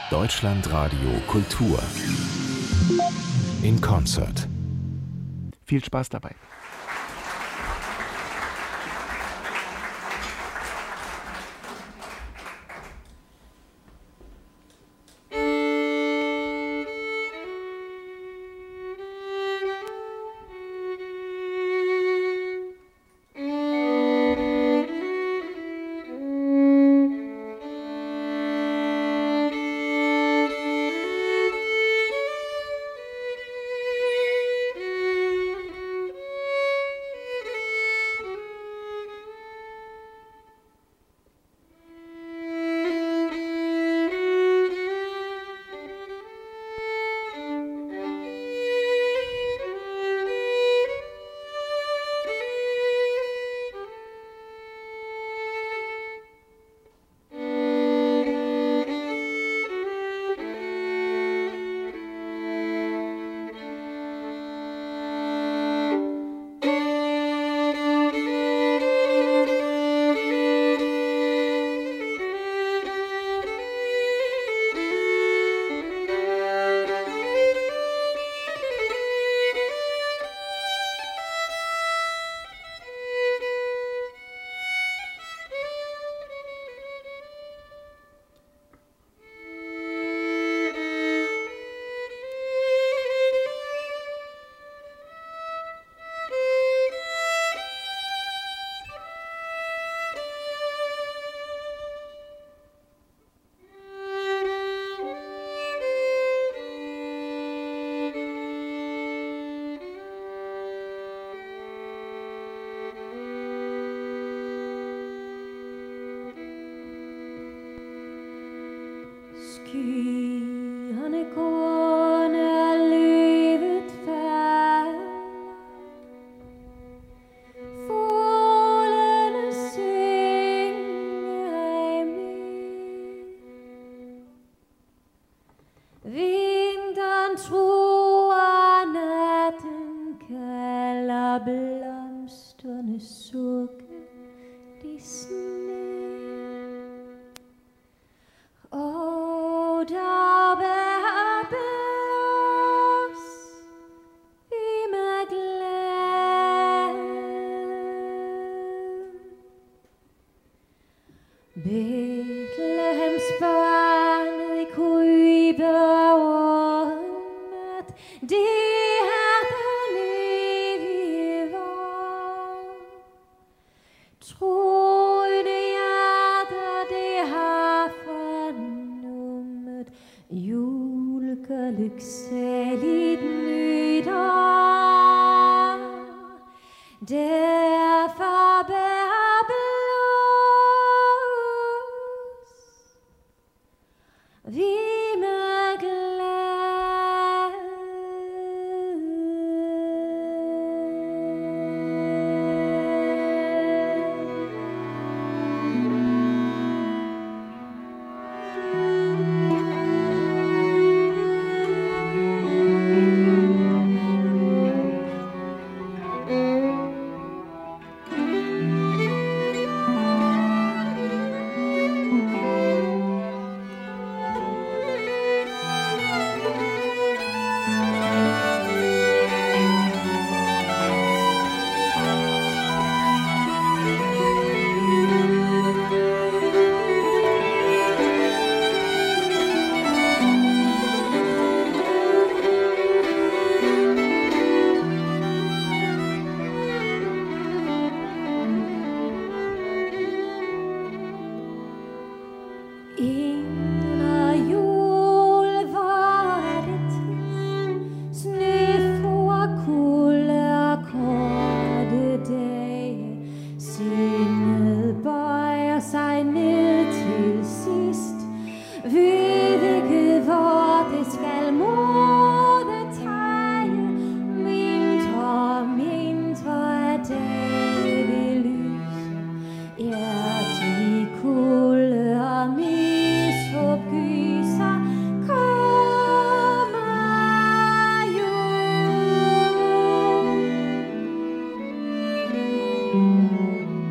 Deutschlandradio Kultur in Concert. Viel Spaß dabei. Skyerne går når løvet falder, fuglene synger med, vinteren truer, natten kalder, blomsterne sukker de sne. Der bæres vi med glæde. Betlehems barn kryber rundt, det her der liv var. Troende hjerter, det har fornummet julgelyksaligt nytår. Derfor bær blås vi med glæde.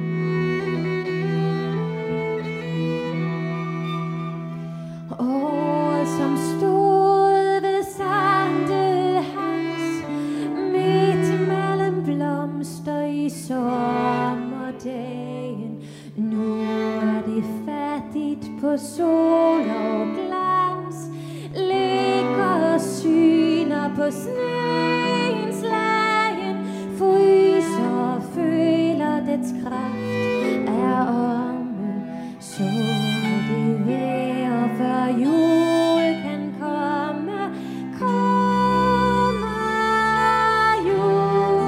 Oh som stod ved Sankt Hans, midt mellem blomster i sommerdagen. Nu er det fattigt på sol og glans, ligger og syner på sneens lagen, fryser og føler dets kraft er omme, så det vejr før jul kan komme, kommer jul.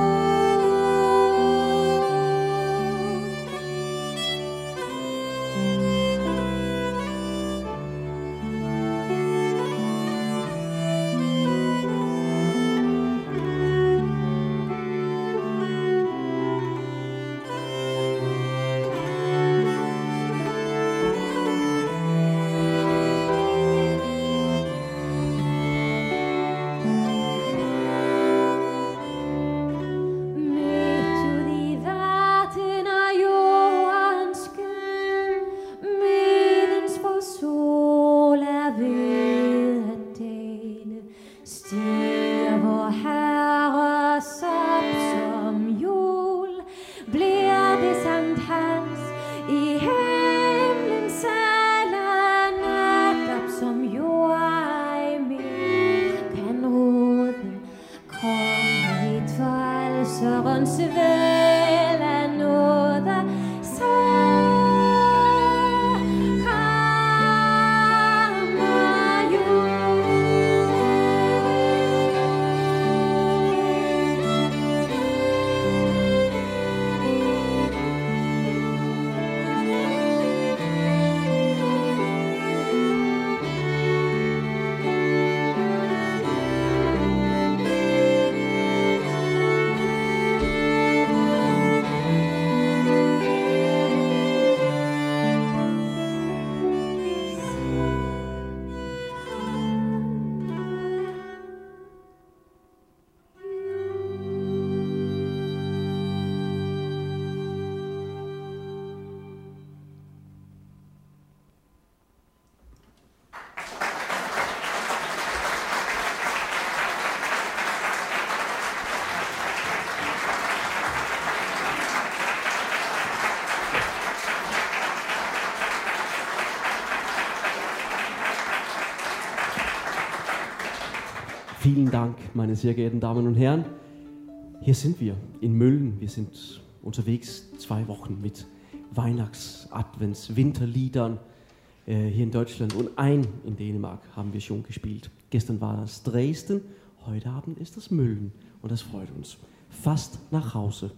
Vielen Dank, meine sehr geehrten Damen und Herren. Hier sind wir in Mölln. Wir sind unterwegs 2 Wochen mit Weihnachts-, Advents-, Winterliedern hier in Deutschland und ein in Dänemark haben wir schon gespielt. Gestern war das Dresden, heute Abend ist das Mölln und das freut uns. Fast nach Hause.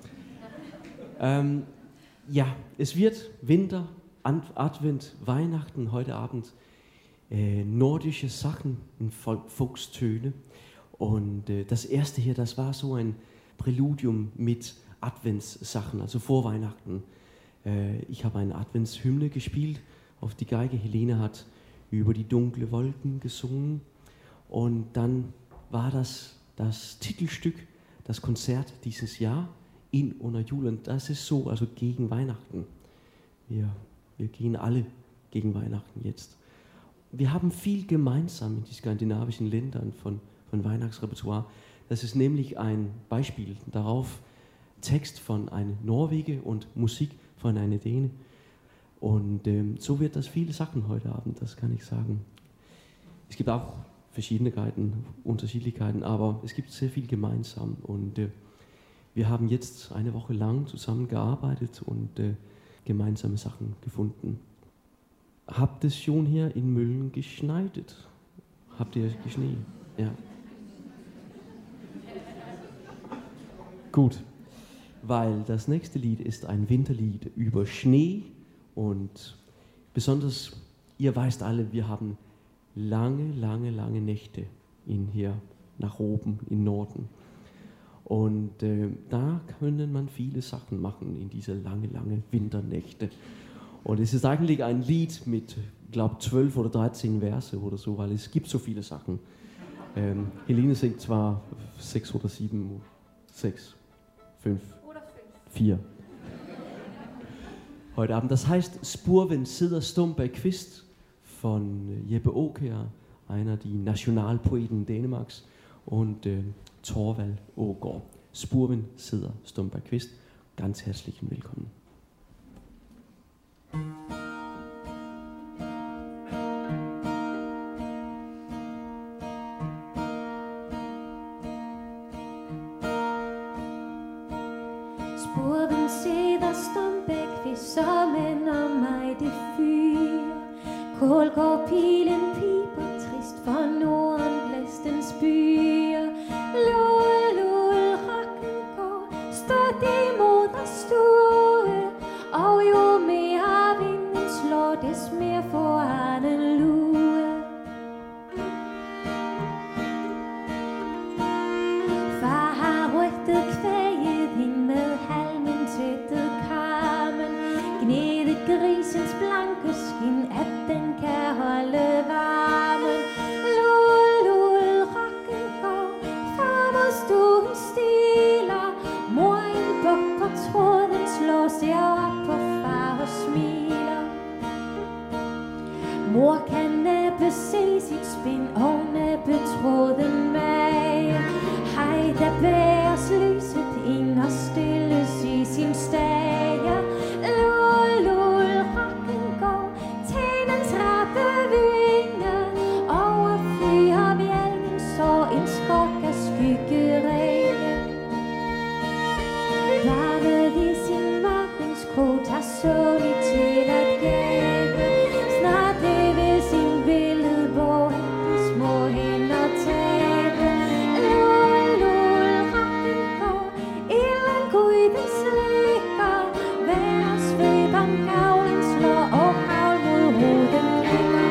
Ja, es wird Winter, Advent, Weihnachten, heute Abend nordische Sachen in Volkstöne. Und das erste hier, das war so ein Präludium mit Adventssachen, also vor Weihnachten. Ich habe eine Adventshymne gespielt, auf die Geige. Helene hat über die dunkle Wolken gesungen. Und dann war das Titelstück, das Konzert dieses Jahr in Under Jul. Und das ist so, also gegen Weihnachten. Wir gehen alle gegen Weihnachten jetzt. Wir haben viel gemeinsam in die skandinavischen Ländern von Weihnachtsrepertoire. Das ist nämlich ein Beispiel darauf, Text von einem Norweger und Musik von einer Däne. Und so wird das viele Sachen heute Abend, das kann ich sagen. Es gibt auch Verschiedenheiten, Unterschiedlichkeiten, aber es gibt sehr viel gemeinsam. Und wir haben jetzt eine Woche lang zusammengearbeitet und gemeinsame Sachen gefunden. Habt es schon hier in Mölln geschneit? Habt ihr Schnee? Ja. Gut, weil das nächste Lied ist ein Winterlied über Schnee und besonders, ihr weißt alle, wir haben lange Nächte hier nach oben im Norden. Und da können man viele Sachen machen in diese lange Winternächte. Und es ist eigentlich ein Lied mit, ich glaube, 12 oder 13 Verse oder so, weil es gibt so viele Sachen. Helene singt zwar 6 oder 7, 6, 5, 4. Heute Abend. Das heißt Spurven sidder stum bag kvist von Jeppe Aakjær, einer die Nationalpoeten Dänemarks, und Torvald Aagaard. Spurven sidder Stumberg Kvist. Ganz herzlichen Willkommen. Spurven sidder Stumberg Kvist, som ender mig det fyr. Kålgårdpilen piber trist, for Norden blæstens byer. Lul, lul, rakken går stødt imod at stue, og jo mere vinden slår, des mere får han en lue. Far har rygtet kvæget ind med halmen tættet karmen, gnedet grisens blanke skin, at den kan holde varmen. Lul, lul, rakken går, far mod stuen stiler, mor en buk på tråden slår, ser op på far og smiler. Mor kan næppe se sit spind og næppe tråden mage. Hej, der bæres lyset ind og stilles i sin stage. Lul, lul, rakken går, tænens rappe vinge, overflyr bjælken så en skok af skyggerene. Varmet i sin mørkningskrog tager Sony til at gave. Snart det ved sin billedbog de små hænder tabe. Lul, lul, rakken går, ilden gryden slikker, hver svøberen gavlen slår og havl mod hovedet klikker.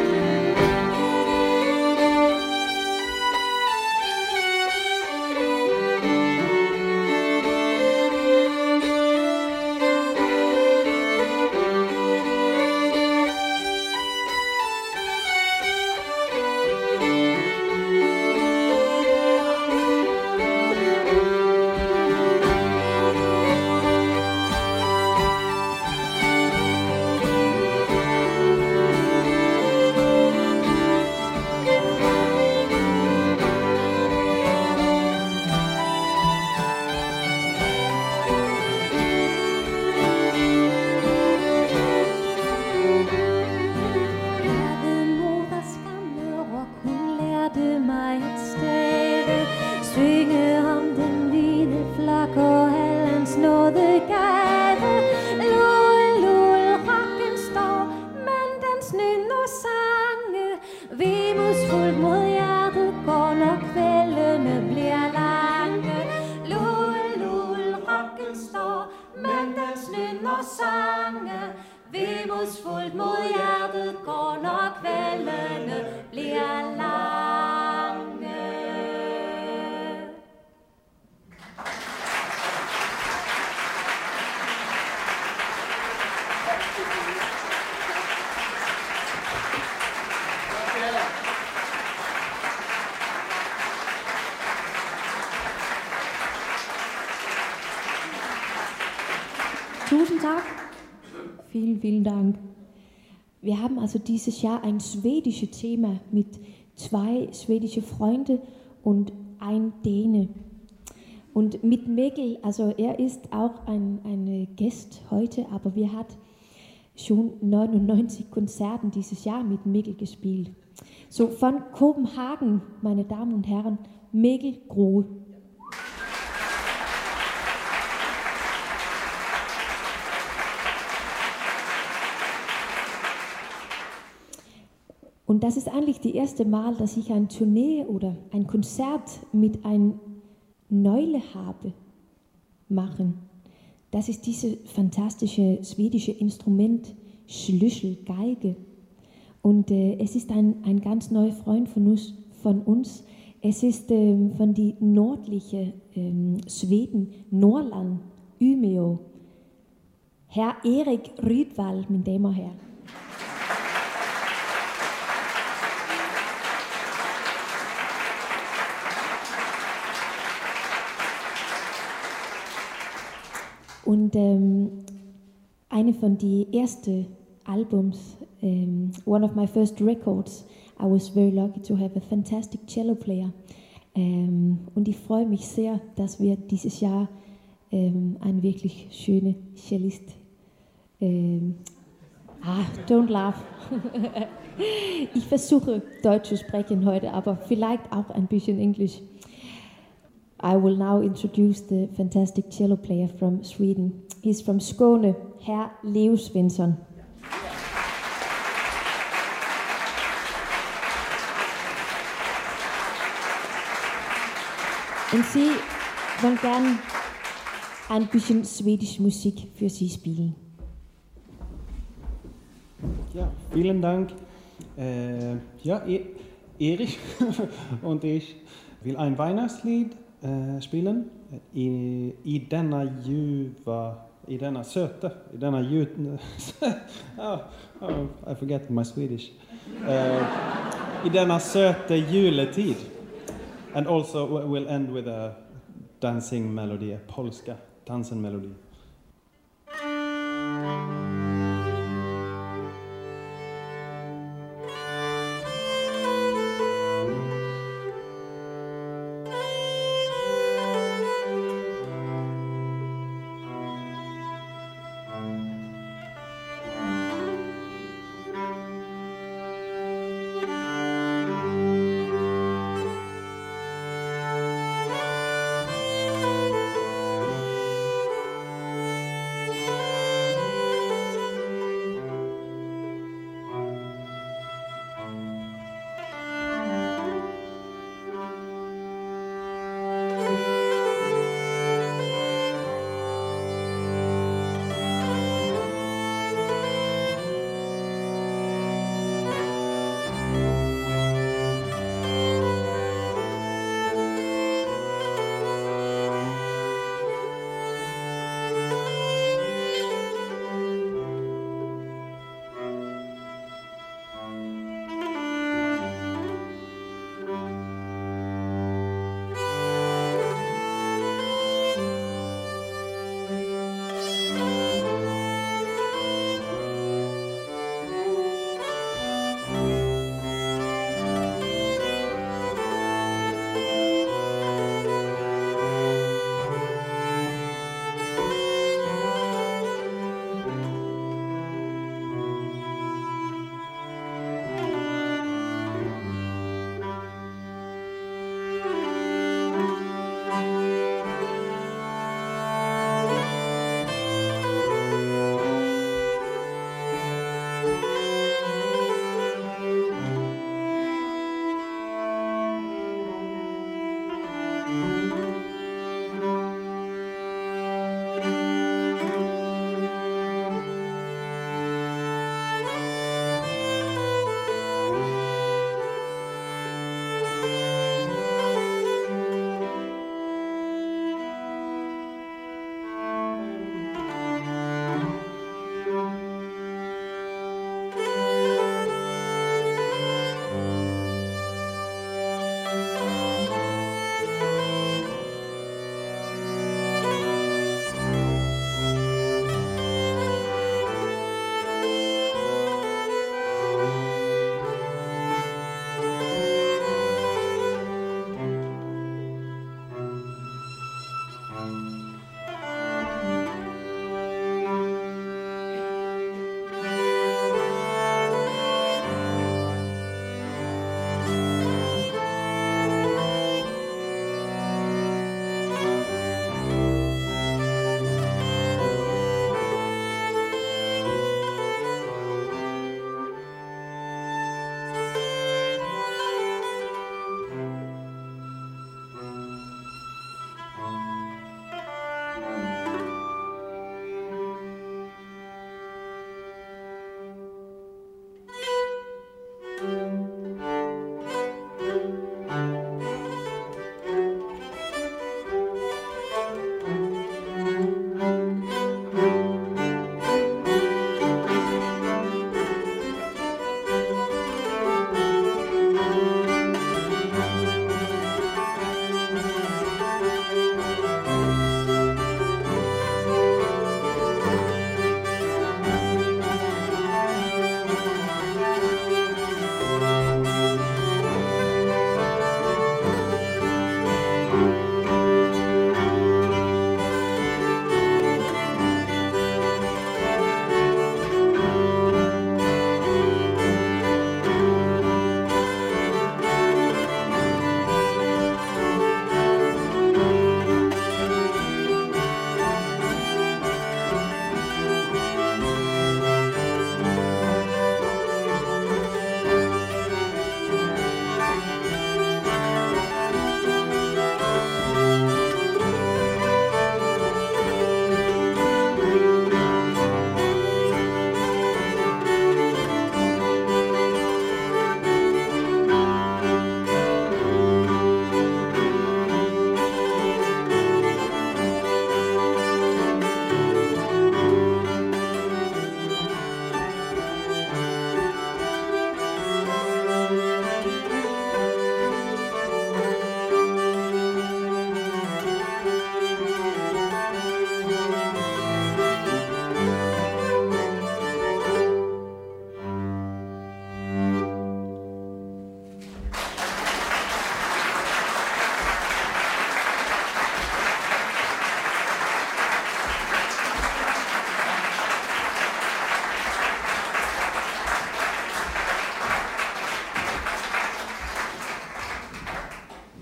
Vemodsfuldt mod hjertet går, når kvældene bliver lange. Tusind tak. Vielen, vielen Dank. Wir haben also dieses Jahr ein schwedisches Thema mit 2 schwedische Freunde und ein Däne. Und mit Mikkel, also er ist auch ein Gast heute, aber wir hat schon 99 Konzerten dieses Jahr mit Mikkel gespielt. So von Kopenhagen, meine Damen und Herren, Mikkel Grohe. Und das ist eigentlich das erste Mal, dass ich eine Tournee oder ein Konzert mit einem Neule habe machen. Das ist dieses fantastische schwedische Instrument, Schlüsselgeige. Und es ist ein ganz neuer Freund von uns. Es ist von die nördliche Schweden, Norrland, Umeå. Herr Erik Rydvall, meine Damen und Herren. Und eine von die ersten Albums, one of my first records, I was very lucky to have a fantastic cello player. Und ich freue mich sehr, dass wir dieses Jahr eine wirklich schöne Cellist. Don't laugh. Ich versuche Deutsch zu sprechen heute, aber vielleicht auch ein bisschen Englisch. I will now introduce the fantastic cello player from Sweden. He's from Skåne, Herr Leo Svensson. Und Sie wollen gern ein bisschen schwedische Musik für Sie spielen. Ja, vielen Dank. Erich und ich will ein Weihnachtslied spielen i denna I forget my Swedish. I denna söta juletid. And also we'll end with a dancing melody, a polska dancing melody.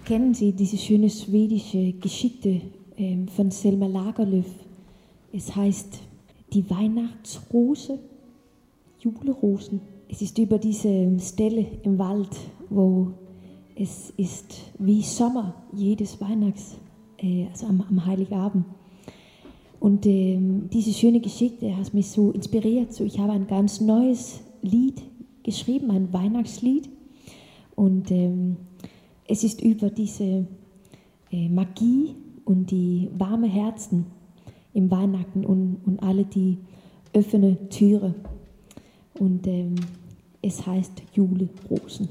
Kennen Sie diese schöne schwedische Geschichte von Selma Lagerlöf? Es heißt Die Weihnachtsrose, Julerosen. Es ist über diese Stelle im Wald, wo es ist wie Sommer jedes Weihnachts, also am Heiligabend. Und diese schöne Geschichte hat mich so inspiriert. So, ich habe ein ganz neues Lied geschrieben, ein Weihnachtslied. Und es ist über diese Magie und die warmen Herzen im Weihnachten und alle die offene Türe. Und es heißt Julerosen.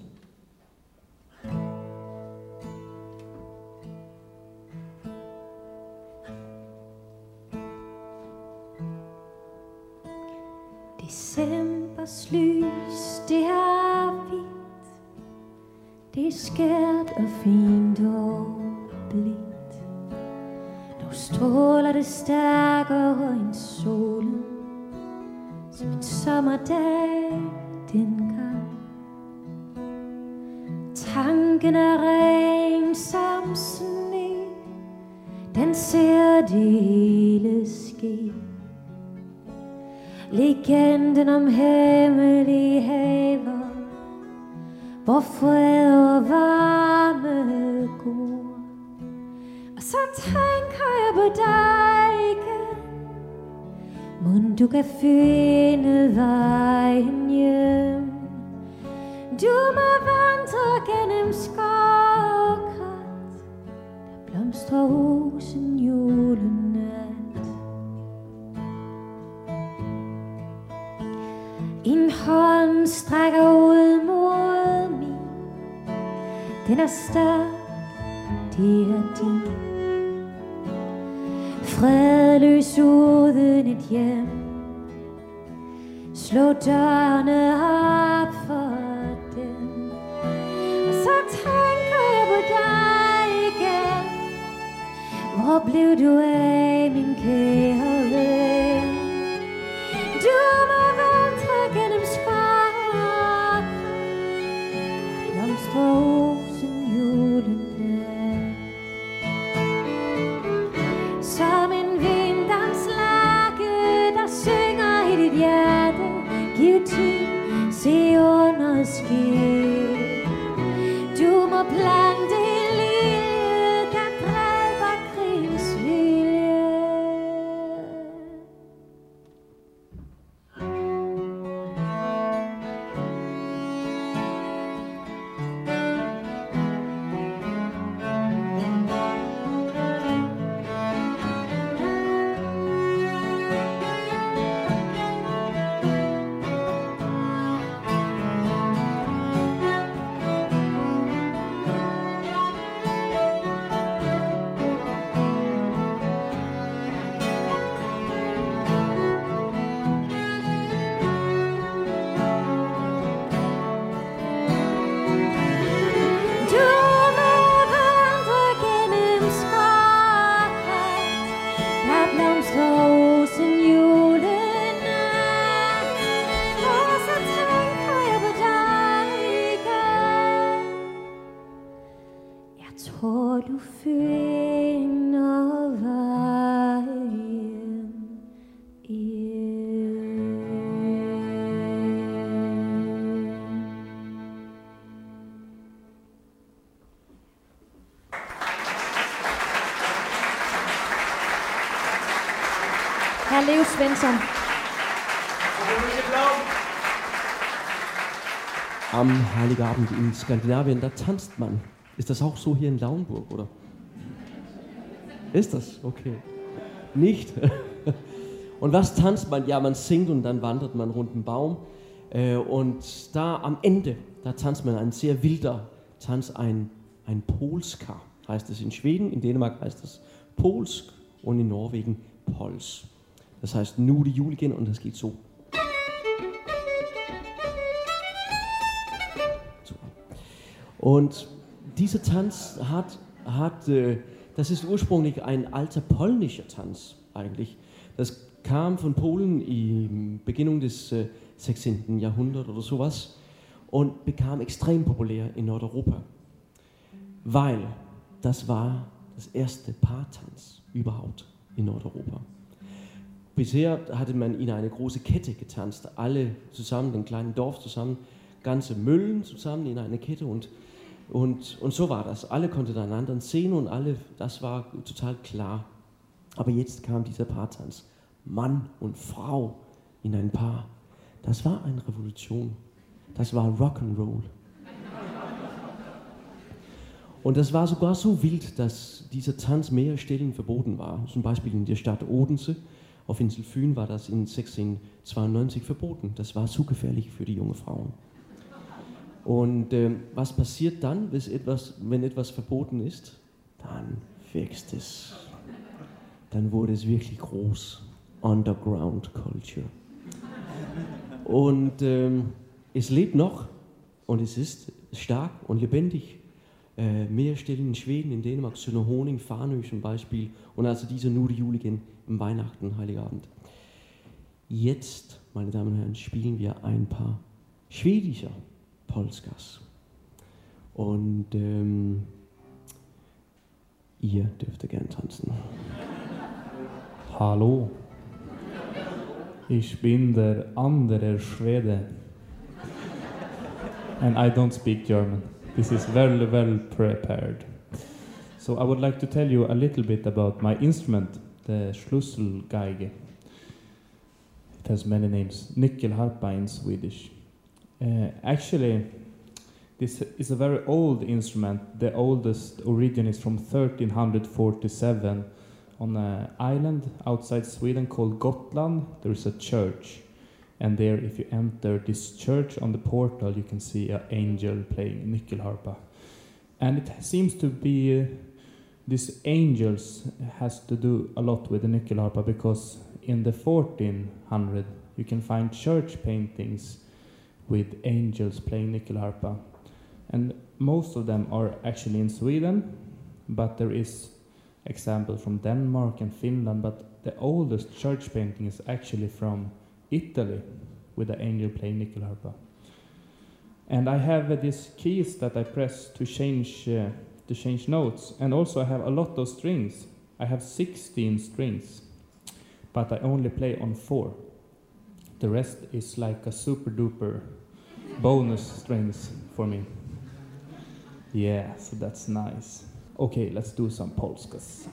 Decembers lys, det er hvidt, det er skært og fint og blidt. Dog stråler det stærkere end solen, som en sommerdag dengang. Tanken er ren som sne, den ser det hele ske. Legenden om hemmelige haver, hvor fred og varme går. Og så tænker jeg på dig igen, mon du kan finde vejen hjem. Du må vandre gennem skov og krat, der blomstrer rosen julenat. En hånd strækker ud mod min, den er stærk, det er din. Fredløs uden et hjem, slå dørene op for dem. Og så tænker jeg på dig igen, hvor blev du af, min kære ven? Du må vandre gennem skov, blomstrer rosen julenat. Som en vinterslake, der synger i dit hjerte, giv tid, se under ske. Du må plante en lilje, der dræber krigens vilje. Tror du finder vejen hjem? Herr Leo Svensson. Am Heiligabend in Skandinavien, da tanzt man. Ist das auch so hier in Lauenburg, oder? Ist das? Okay. Nicht? Und was tanzt man? Ja, man singt und dann wandert man rund den Baum. Und da am Ende, da tanzt man ein sehr wilder Tanz, ein Polska, heißt es in Schweden. In Dänemark heißt es Polsk und in Norwegen Pols. Das heißt, nu die Jul igen und das geht so. Und dieser Tanz das ist ursprünglich ein alter polnischer Tanz eigentlich. Das kam von Polen im Beginn des 16. Jahrhunderts oder sowas und bekam extrem populär in Nordeuropa. Weil das war das erste Paartanz überhaupt in Nordeuropa. Bisher hatte man in eine große Kette getanzt, alle zusammen, den kleinen Dorf zusammen, ganze Müllen zusammen in eine Kette und so war das. Alle konnten einander sehen und alle, das war total klar. Aber jetzt kam dieser Paartanz. Mann und Frau in ein Paar. Das war eine Revolution. Das war Rock'n'Roll. Und das war sogar so wild, dass dieser Tanz mehrere Stellen verboten war. Zum Beispiel in der Stadt Odense, auf Insel Fyn war das in 1692 verboten. Das war zu gefährlich für die jungen Frauen. Und was passiert dann, wenn etwas verboten ist? Dann wächst es. Dann wurde es wirklich groß. Underground Culture. Und es lebt noch und es ist stark und lebendig. Mehr Stellen in Schweden, in Dänemark, Söderhoning, Farnö zum Beispiel und also diese Nordjuligen im Weihnachten, Heiligabend. Jetzt, meine Damen und Herren, spielen wir ein paar schwedischer Polskas. Und ihr dürft gern tanzen. Hallo, ich bin der andere Schwede. And I don't speak German. This is very well prepared. So I would like to tell you a little bit about my instrument, the Schlüsselgeige. It has many names. Nyckelharpa in Swedish. Actually, this is a very old instrument. The oldest origin is from 1347 on an island outside Sweden called Gotland. There is a church. And there, if you enter this church on the portal, you can see an angel playing nyckelharpa. And it seems to be, these angels has to do a lot with the nyckelharpa, because in the 1400 you can find church paintings with angels playing nyckelharpa. And most of them are actually in Sweden, but there is example from Denmark and Finland, but the oldest church painting is actually from Italy, with the angel playing nyckelharpa. And I have these keys that I press to change notes, and also I have a lot of strings. I have 16 strings, but I only play on 4. The rest is like a super duper bonus strings for me. Yeah, so that's nice. Okay, let's do some polskas.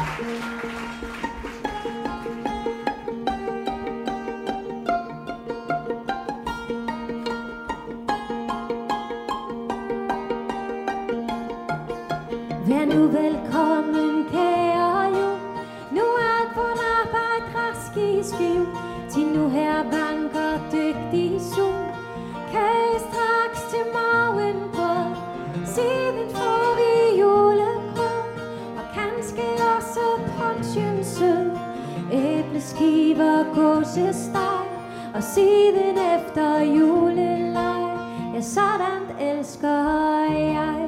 Vær nu velkommen, kære jul. Nu er alt vort arbejde rask i skiv. Til nu her banker dygtig sol. Kan I straks til morgenbrød. Siden får vi julegrød. Og kanskje også punchensød. Æbleskiver, gåsesteg. Og siden efter juleleg. Ja, sådan elsker jeg.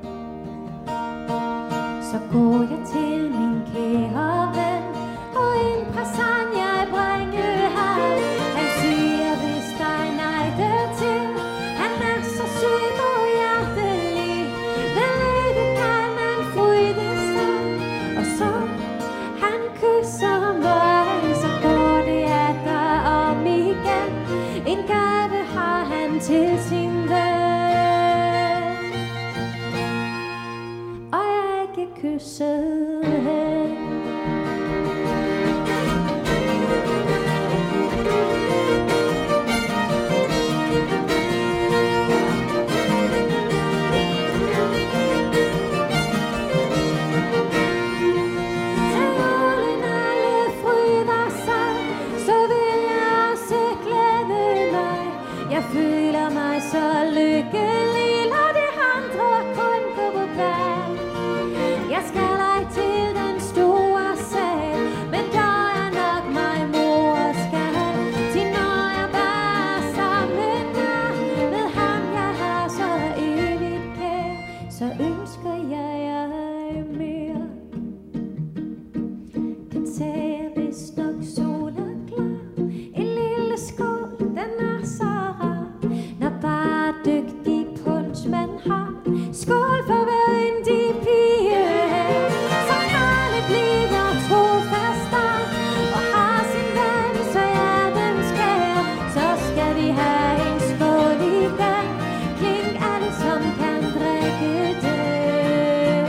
Så går jeg til min kære ven, og en præsent jeg bringe ham. Han siger, hvis der er nej dertil. Han er så sød og hjertelig. Ved lykke kan man fryde sig. Og så han kysser mig, så går det atter om igen. En gave har han til sin ven. Kysset hen. Jeg føler mig så lykkelig, når det andre kun går på bag. Jeg skal ej til den store sal, men der er nok mig mor skal. Til når jeg bare er sammen med ham, jeg har så evigt kær, så ønsker jeg mere. Den sagde vist nok sol er klar, en lille skål, den er så rar, når bare dygtig punch man har. Skål for hver yndig pige, som alle bliver trofast og har sin ven, så hjertens kær. Så skal vi have en skål igen, kling alle som kan drikke den.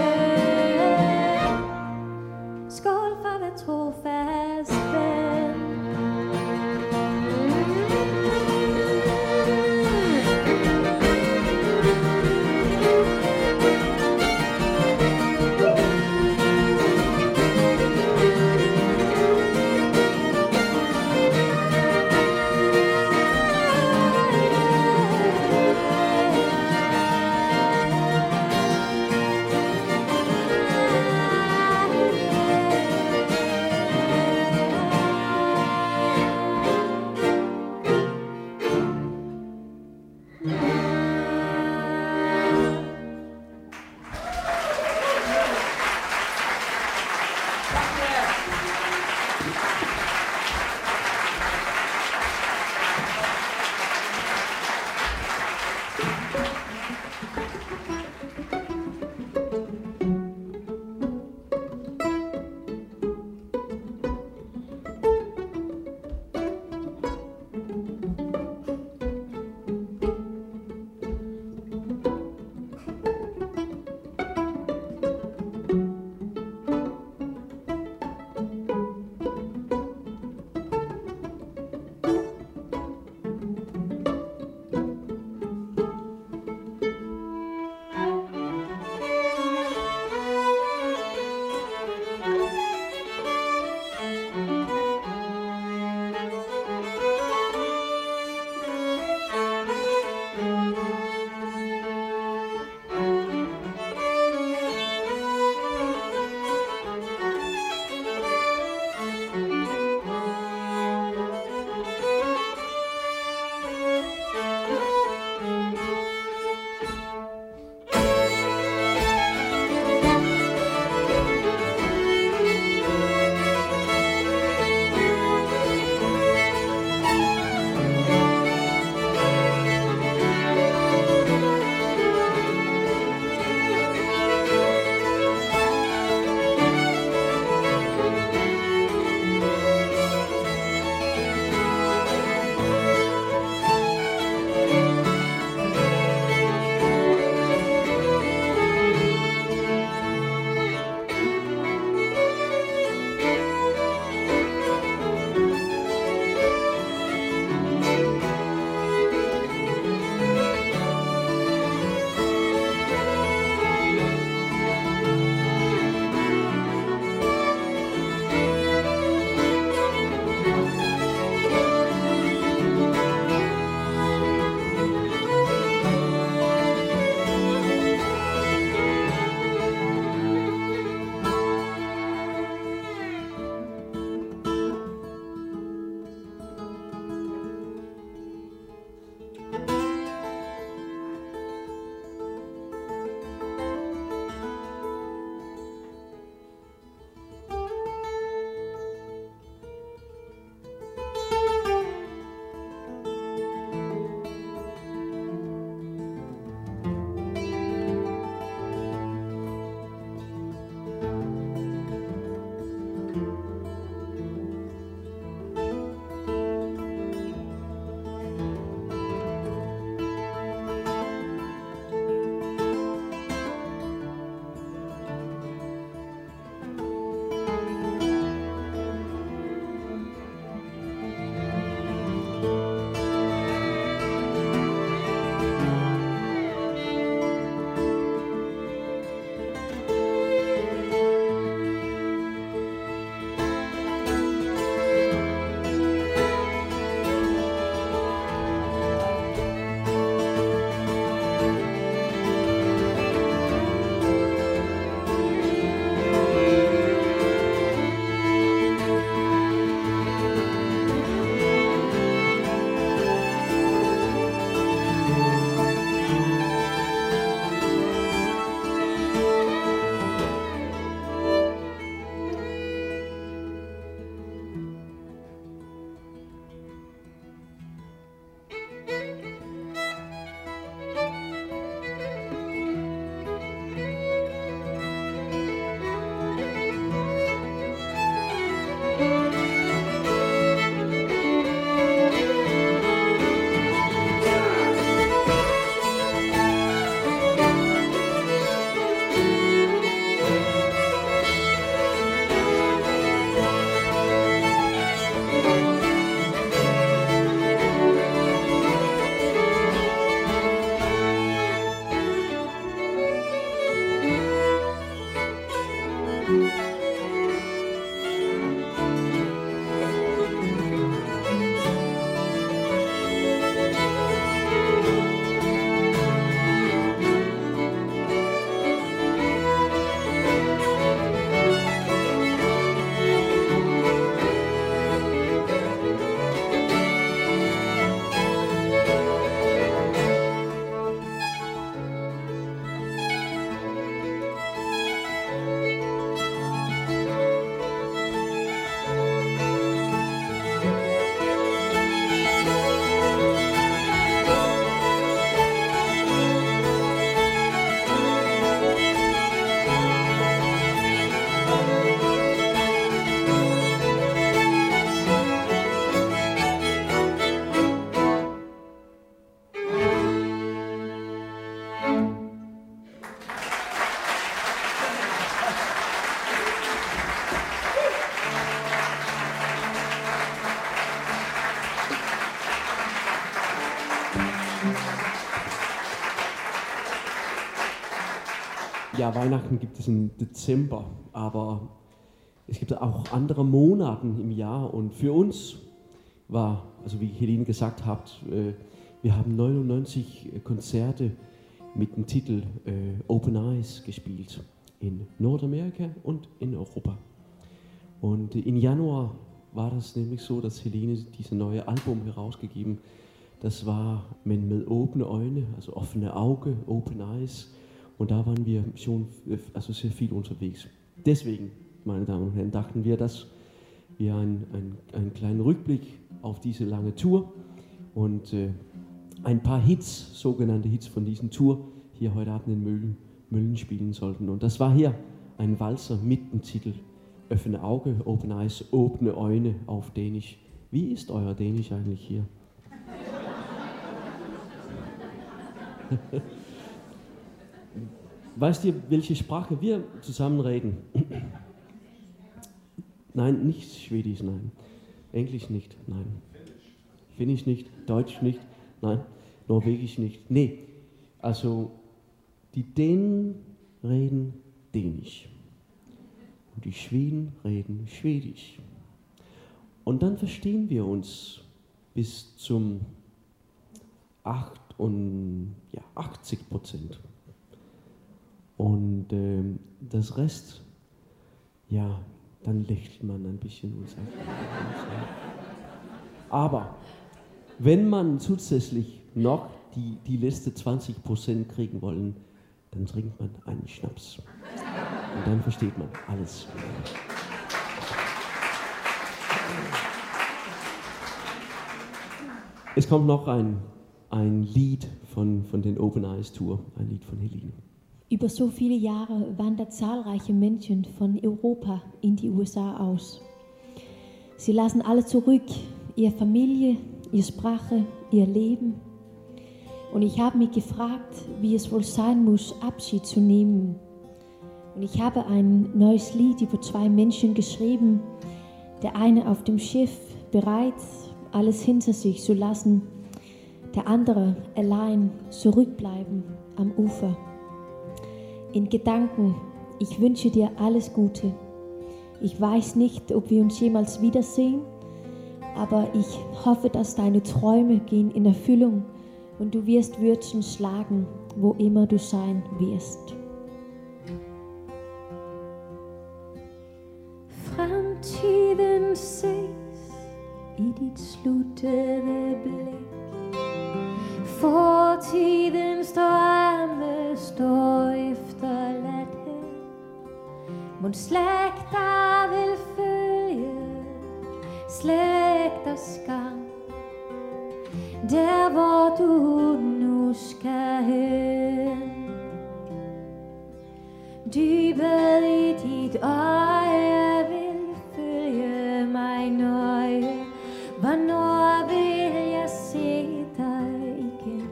Ja, Weihnachten gibt es im Dezember, aber es gibt auch andere Monate im Jahr und für uns war, also wie Helene gesagt hat, wir haben 99 Konzerte mit dem Titel Open Eyes gespielt in Nordamerika und in Europa. Und im Januar war das nämlich so, dass Helene dieses neue Album herausgegeben. Das war mit offene Augen, also offene Augen, Open Eyes. Und da waren wir schon also sehr viel unterwegs. Deswegen, meine Damen und Herren, dachten wir, dass wir einen kleinen Rückblick auf diese lange Tour und ein paar Hits, sogenannte Hits von diesen Tour, hier heute Abend in Mölln spielen sollten. Und das war hier ein Walzer mit dem Titel Offene Auge, Open Eyes, offene Augen auf Dänisch. Wie ist euer Dänisch eigentlich hier? Weißt ihr, welche Sprache wir zusammen reden? Nein, nicht Schwedisch, nein. Englisch nicht, nein. Finnisch nicht, Deutsch nicht, nein. Norwegisch nicht. Nee, also die Dänen reden Dänisch. Und die Schweden reden Schwedisch. Und dann verstehen wir uns bis zum 80%. Und das Rest, ja, dann lächelt man ein bisschen und sagt. Aber wenn man zusätzlich noch die letzte 20% kriegen wollen, dann trinkt man einen Schnaps. Und dann versteht man alles. Es kommt noch ein Lied von den Open Eyes Tour, ein Lied von Helene. Über so viele Jahre wandern zahlreiche Menschen von Europa in die USA aus. Sie lassen alle zurück, ihre Familie, ihre Sprache, ihr Leben. Und ich habe mich gefragt, wie es wohl sein muss, Abschied zu nehmen. Und ich habe ein neues Lied über zwei Menschen geschrieben. Der eine auf dem Schiff, bereit, alles hinter sich zu lassen. Der andere allein zurückbleiben am Ufer. In Gedanken, ich wünsche dir alles Gute. Ich weiß nicht, ob wir uns jemals wiedersehen, aber ich hoffe, dass deine Träume gehen in Erfüllung und du wirst Wurzeln schlagen, wo immer du sein wirst. Fremtiden ses i dit sluttede blik. Fortiden står efterladt her. Mon slægter vil følge slægters gang. Der hvor du nu skal hen. Dybet i dit øje vil følge mig nøje. Hvornår vil jeg se dig igen?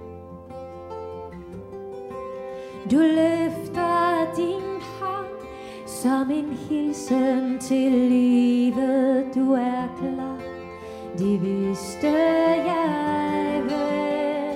Du løfter din hånd som en hilsen til livet. Du er klar, det vidste jeg vel.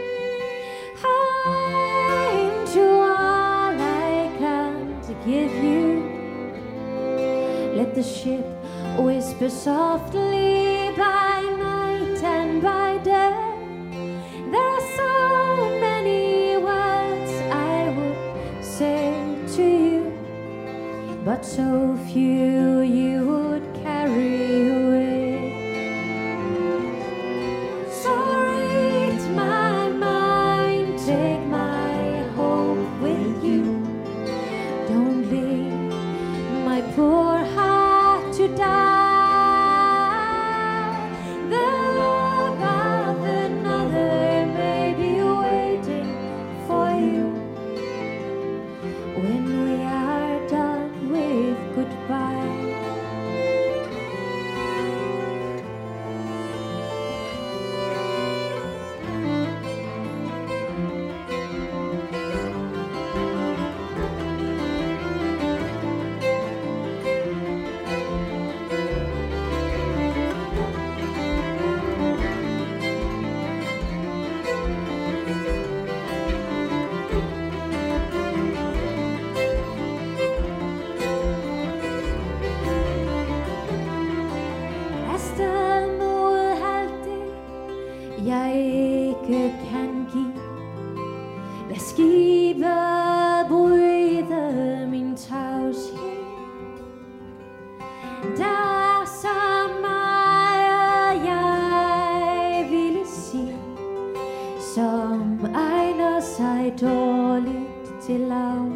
Into all I can't give you. Let the ship whisper softly by night and by day. There are so many words I would say to you, but so few you would carry away. So read my mind, take my hope with you. Don't leave my poor heart to die. The love of another may be waiting for you when we are done with goodbye.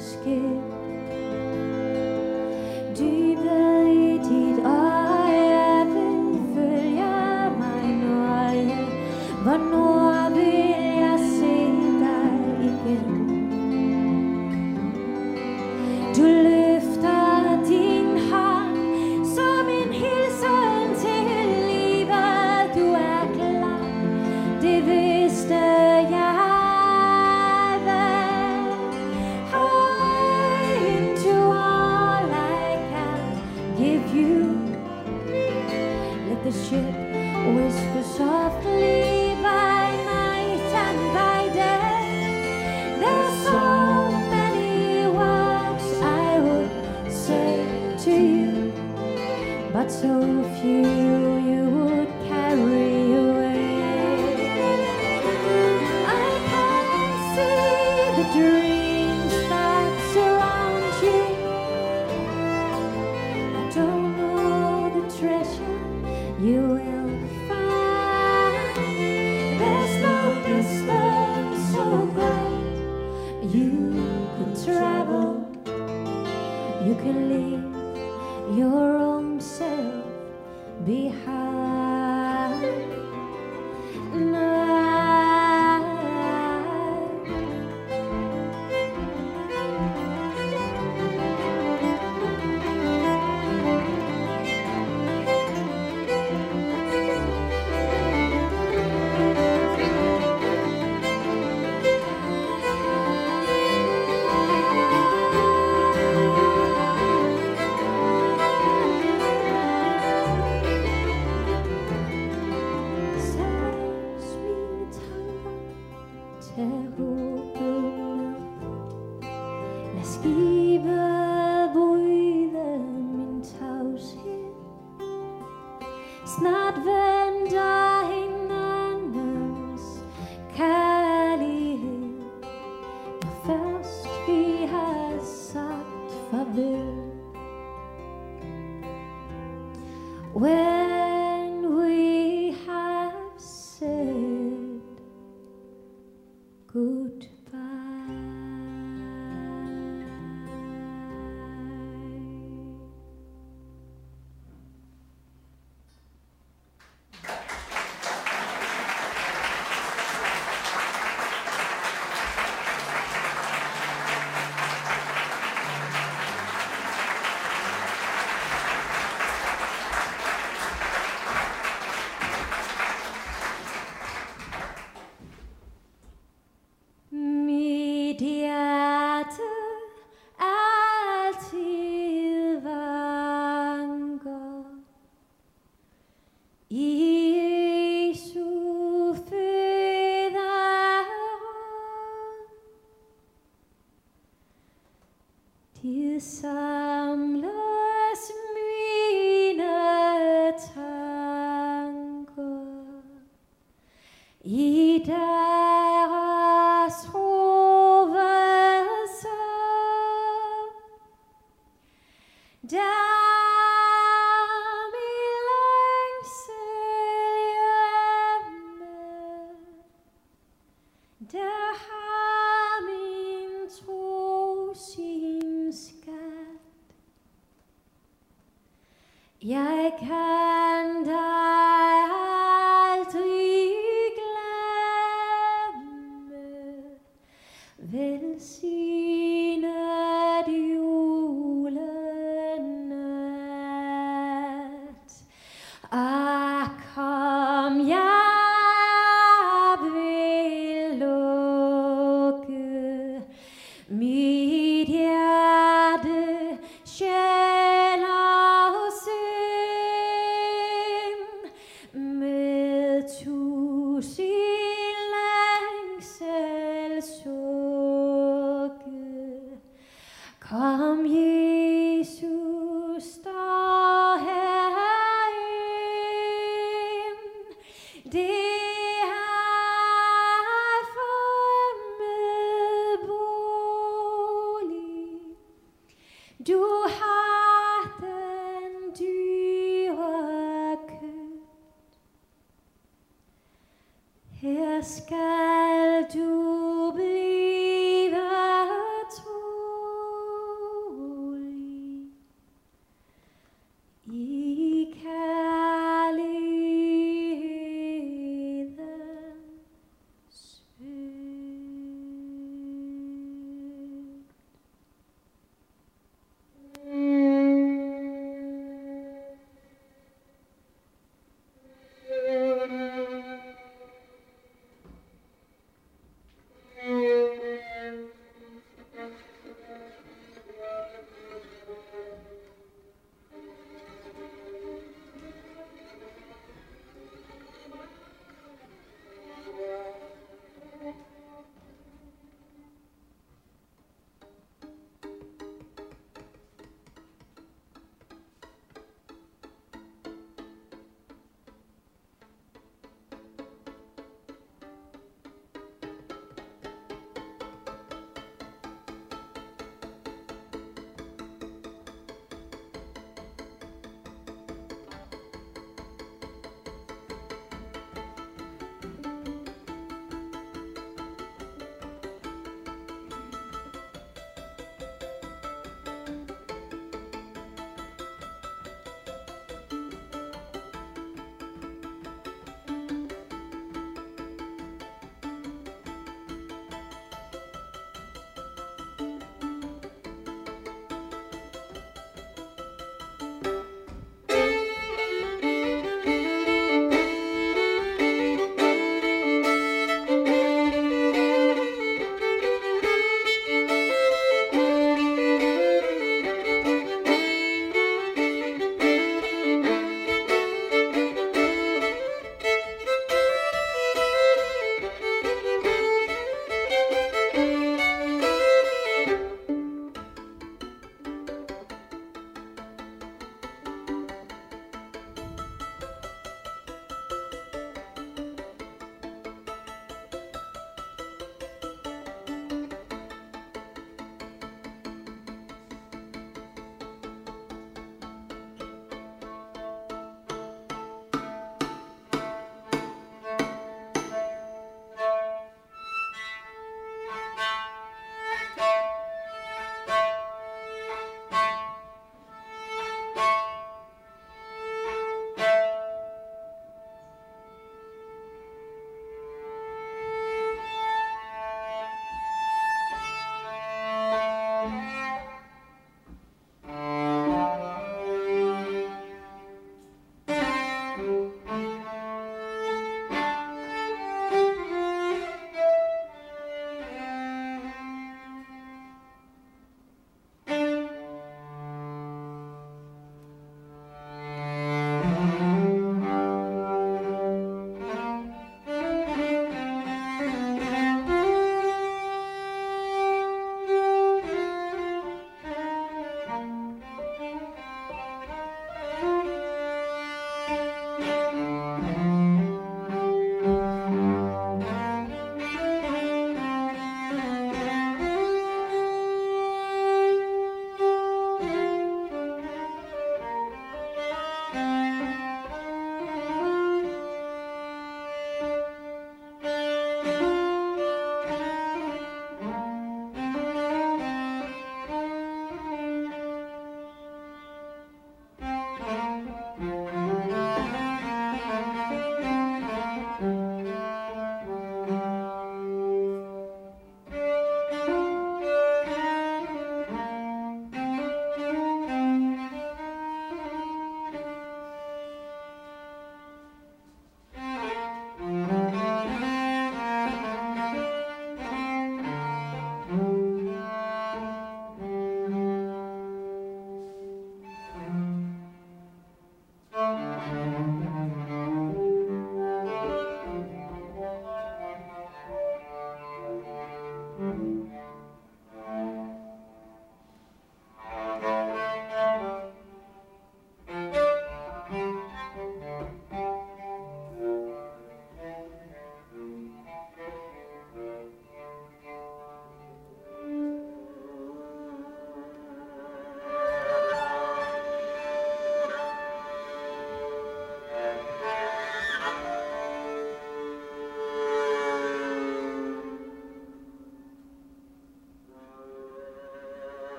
skib. Dybet i dit øje vil følge mig nøje. Hvornår vil jeg se dig igen? Du løfter din hånd som en hilsen til livet. Du er klar, det vidste jeg vel. Into all I can give you. Let the ship whisper softly by night and by day. There's so many words I would say to you, but so few you would carry away. I can see the dreams that surround you. I don't know the treasure you will find. There's no distance so great you could travel. You can leave your own self behind. Sæs mine tanker, tag håbet med. Lad skibet bryde min tavshed. Snart venter hinandens kærlighed. Når først vi har sagt farvel. When we have said goodbye. Mit hjerte altid vanker i Jesu føderum. De samles mine tanker i deres hovedsom. Der min længsel hjemme, der har min tro sin skat. Jeg kan dig aldrig glemme. Velsignet julenat. Ah, kom, jeg vil lukke mit hjerte, sjæl og sind med tusind længsel sukke. Kom, Jesus, står herind. Det er fremmed bolig. Du har den dyre købt. Her skal du blive tro.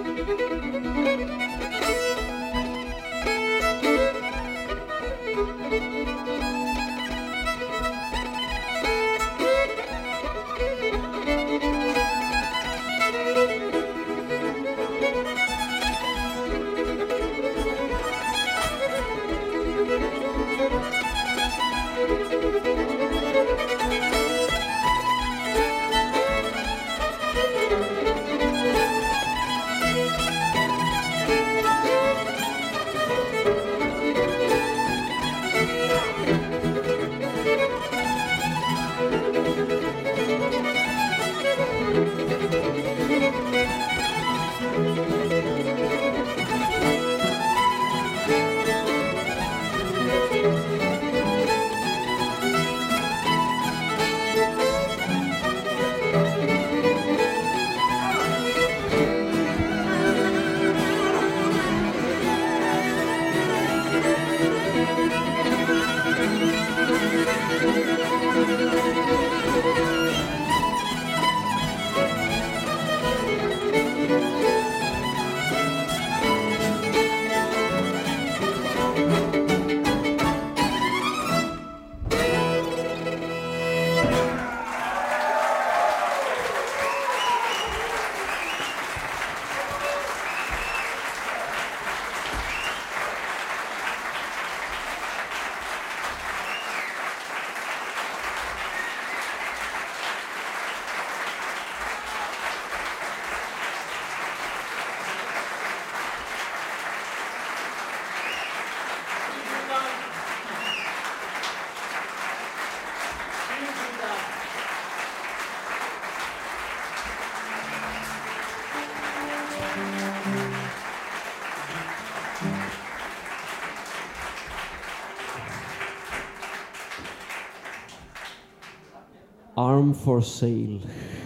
Arm for sale.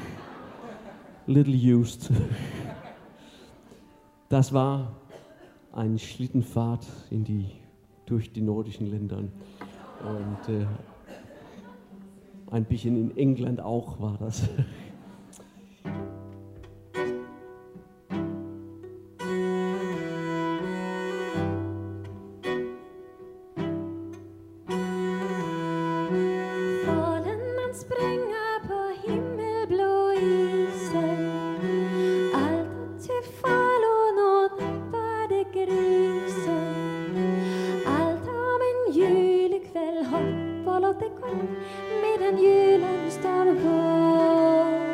Little used. Das war eine Schlittenfahrt durch die nordischen Länder. Und ein bisschen in England auch war das. Med en julen står på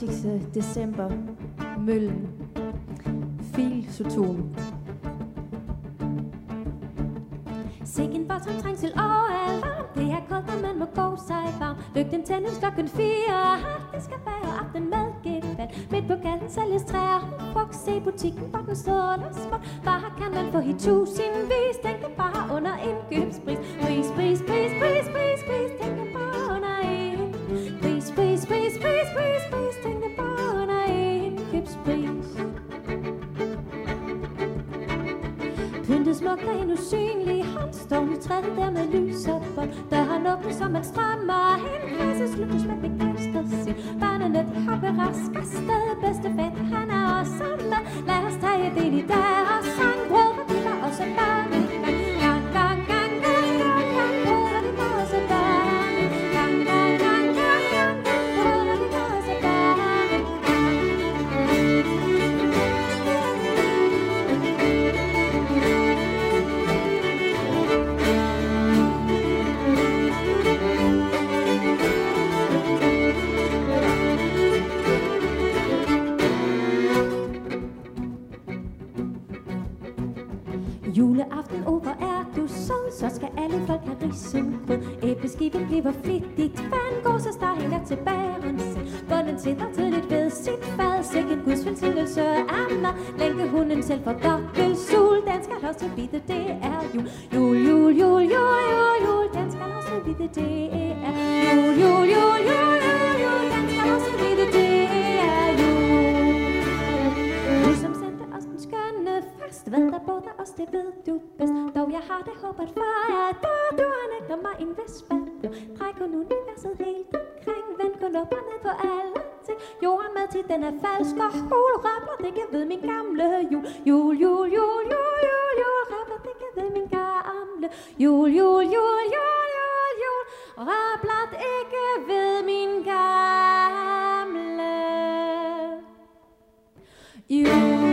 30. december, Møllen, Filsoton. Sikken voldsom trængsel og alarm. Det er koldt, og man må gå sig varm. Lygten tændes klokken 4. Det skal være aften med genfald. Midt på gaden sælges træer. Frugt, se butikken, hvor den står der småt. Bare kan man få i tusindvis. Tænk det bare under indkøbspris. Pris, pris, pris, pris, pris, pris. Tænk det bare under en. Pris, pris, pris, pris, pris, pris. Tænk det bare under indkøbspris. Pyntet smukt og en usynlig hånd. Står i træet der med lys og bånd. Døren åbnes, så man strømmer hen. Klasse sluttes med begejstret sind. Børnene de hopper rask afsted. Bedste fætter, han er også med. Lad os tage del i deres sang. Brød og biler og så børn. Gang, gang, gang, gang, gang, gang. Brød og biler og så børn. Gang, gang, gang, gang, gang, gang. Brød og biler og så børn. Juleaften over er du sød, så skal alle folk have risengrød. Æbleskiven bliver flittigt, vandgåsesteg hænger til bærensen. Bunden sidder tidligt ved sit fad, sikken Guds velsignelse er mad. Lænkehunden selv for dobbeltsul, den skal også vide, det er jul. Jul, jul, jul, jul, jul, jul, den skal også vide, det er jul. Jul, jul, jul, jul, jul, den skal også vide, det er jul. Du som sendte os den skønne fest, ved der både os, det ved du bedst. Dog jeg har det håbet for, at du har nægter mig en vestband. Drej kun universet helt omkring, vend kun op og ned på alle ting. Jorden med til den er falsk og hul, rabler det ikke ved min gamle jul. Jul, jul, jul, jul, jul, jul, rabler det ikke ved min gamle jul. Jul, jul, jul, jul, jul, rabler det ikke ved min gamle jul.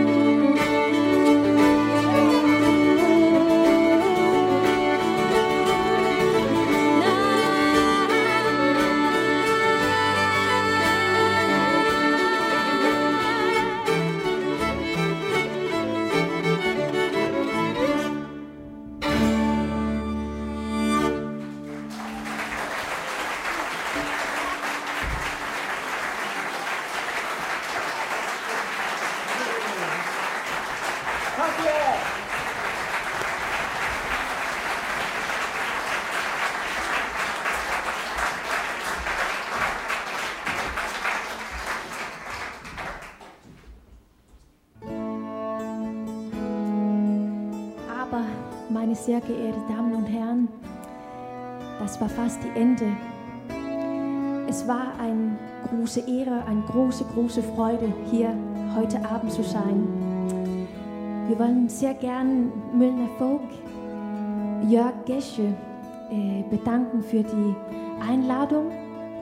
Meine sehr geehrten Damen und Herren, das war fast die Ende. Es war eine große Ehre, eine große Freude, hier heute Abend zu sein. Wir wollen sehr gern Møllner Folk, Jörg Gesche, bedanken für die Einladung.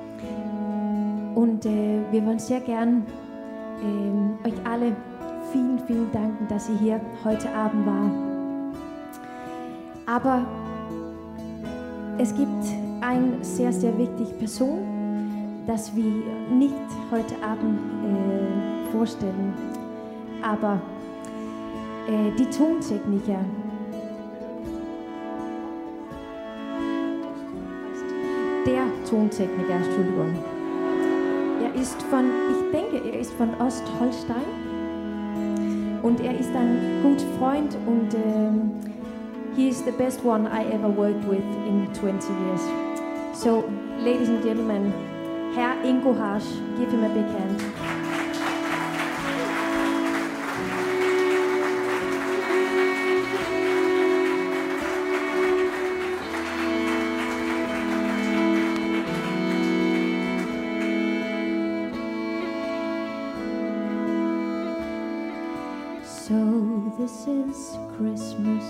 Und wir wollen sehr gern euch alle vielen danken, dass ihr hier heute Abend war. Aber es gibt eine sehr wichtige Person, das wir nicht heute Abend vorstellen. Aber die Tontechniker, der Tontechniker, Entschuldigung. Er ist von Ostholstein und er ist ein guter Freund und he is the best one I ever worked with in 20 years. So, ladies and gentlemen, Herr Ingo Harsch, give him a big hand. So, this is Christmas.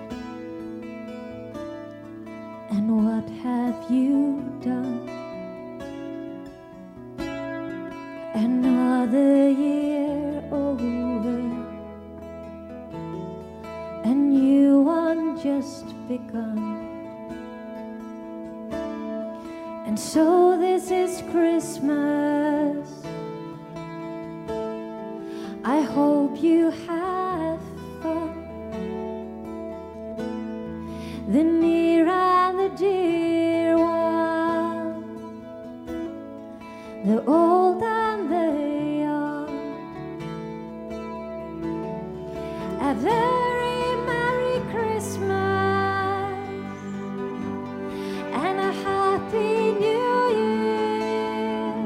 And what have you done? Another year over, a new one just begun. And so this is Christmas, hope you have fun. The near and the dear one, the old and the young. A very Merry Christmas and a Happy New Year.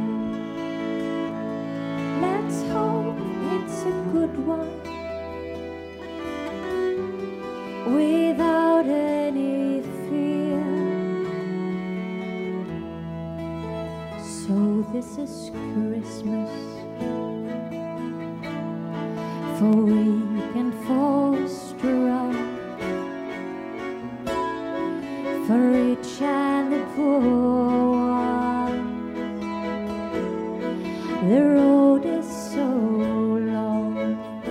Let's hope it's a good one without any fear. So this is Christmas for weak and for strong, for rich and the poor one. The road is so long,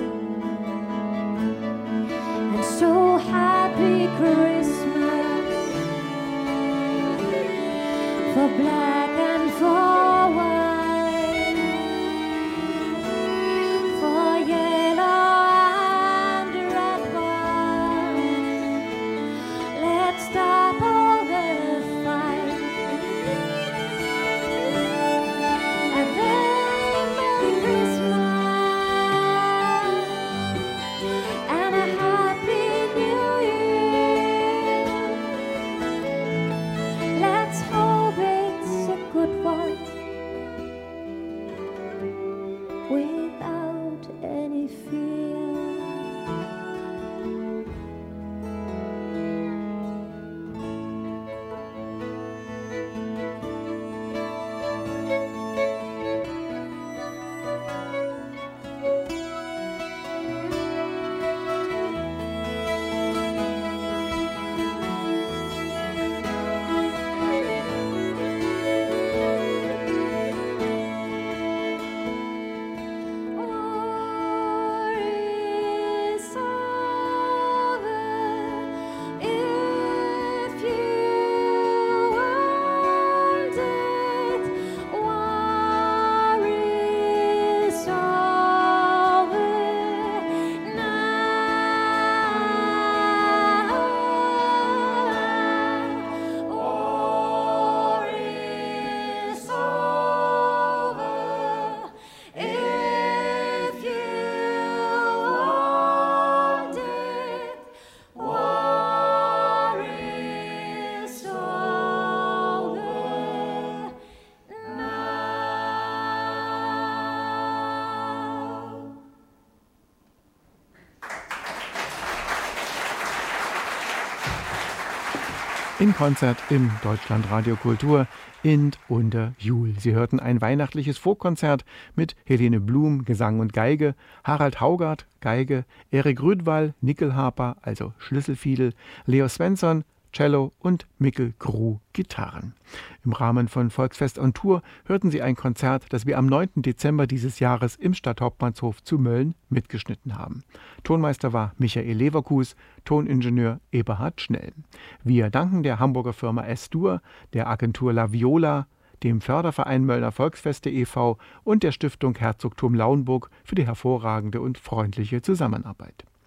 and so happy Christmas for black and for white, for yellow and red wine. Let's stop all the fight. A very Merry Christmas and a Happy New Year. Let's hope it's a good one without any fear. War is over if you want it. War is over now. War is over if you want it. War is over now. In Konzert im Deutschlandradio Kultur in und der Jul. Sie hörten ein weihnachtliches Folkkonzert mit Helene Blum, Gesang und Geige, Harald Haugart, Geige, Erik Rüdwall, Nickelharper, also Schlüsselfiedel, Leo Svensson, Cello und Mikkel Gruh, Gitarren. Im Rahmen von Volksfest on Tour hörten Sie ein Konzert, das wir am 9. Dezember dieses Jahres im Stadthauptmannshof zu Mölln mitgeschnitten haben. Tonmeister war Michael Leverkus, Toningenieur Eberhard Schnell. Wir danken der Hamburger Firma S-Dur, der Agentur La Viola, dem Förderverein Möllner Volksfeste e.V. und der Stiftung Herzogtum Lauenburg für die hervorragende und freundliche Zusammenarbeit.